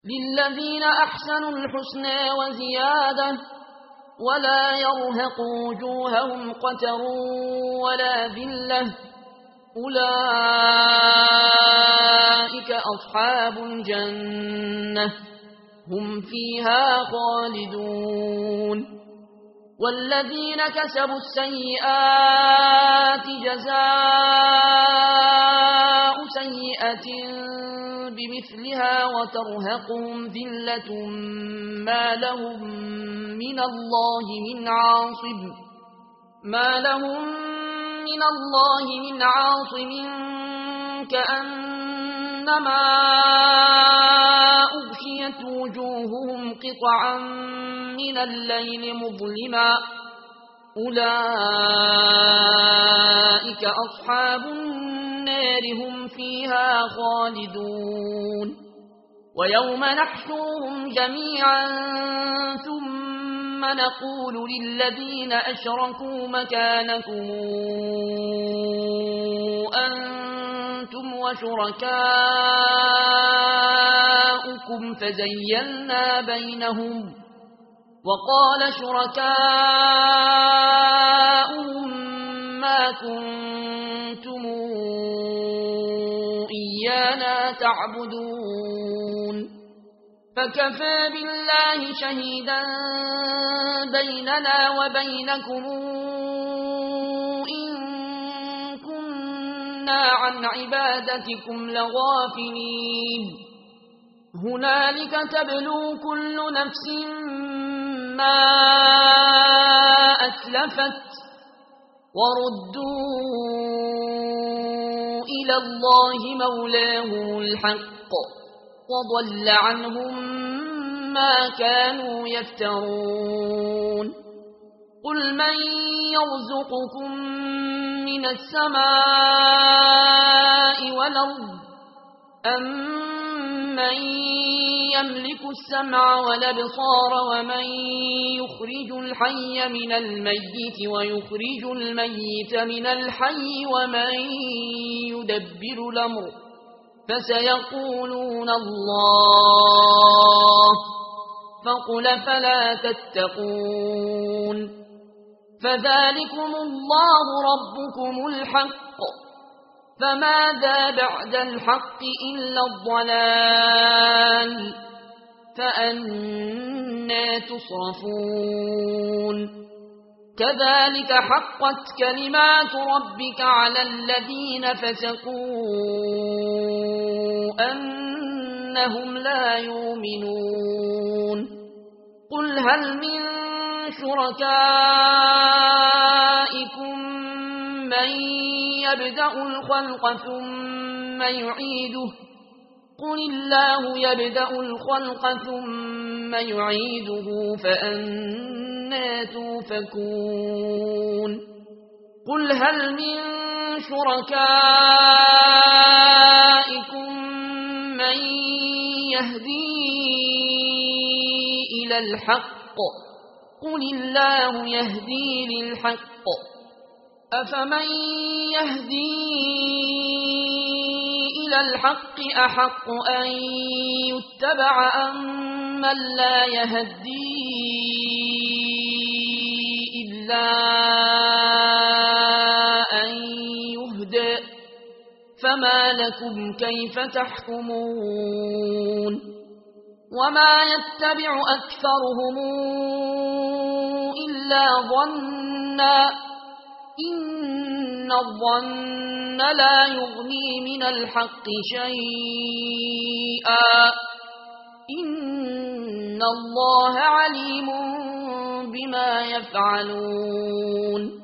للذين أحسنوا الحسنى وزيادة ولا يرهق وجوههم قتر ولا ذلة أولئك أصحاب الجنة هم فيها خالدون والذين كسبوا السيئات جزاء سيئة بمثلها وترهقهم ذلة ما لهم من الله من عاصم كأنما أغشيت وجوههم قطعا من الليل مظلما أولئك أصحاب النار هم فيها خالدون ويوم نحشرهم جميعا ثم نقول للذين أشركوا مكانكم أنتم وشركاؤكم فزيلنا بينهم وقال شركاؤهم ما كنتم إيانا تعبدون فكفى بالله شهيدا بيننا وبينكم إن كنا عن عبادتكم لغافلين هنالك تبلو كل نفس ما أسلفت وردوا إلى الله مولاهم الحق وضل عنهم ما كانوا يفترون قل من يرزقكم من السماء والأرض أمن يملك السمع والأبصار ومن يخرج الحي من الميت ويخرج الميت من الحي ومن يدبر الأمر فسيقولون الله فقل فلا تتقون فذلكم الله ربكم الحق فماذا بعد الحق إلا الضلال فأنى تصرفون كذلك حقت كلمات ربك على الذين فسقوا أنهم لا يؤمنون قل هل من شركائكم من يبدأ الخلق ثم يعيده قل الله يبدأ الخلق ثم يعيده فأنى توفكون قل هل من شركائكم من يهدي إلى الحق قل الله يهدي للحق أفمن يهدي إلى الحق أحق أن يتبع أمن لا يهدي إلا أن يهدى فما لكم كيف تحكمون وما يتبع أكثرهم إلا ظنا إن الظن لا يغني من الحق شيئا إن الله عليم بما يفعلون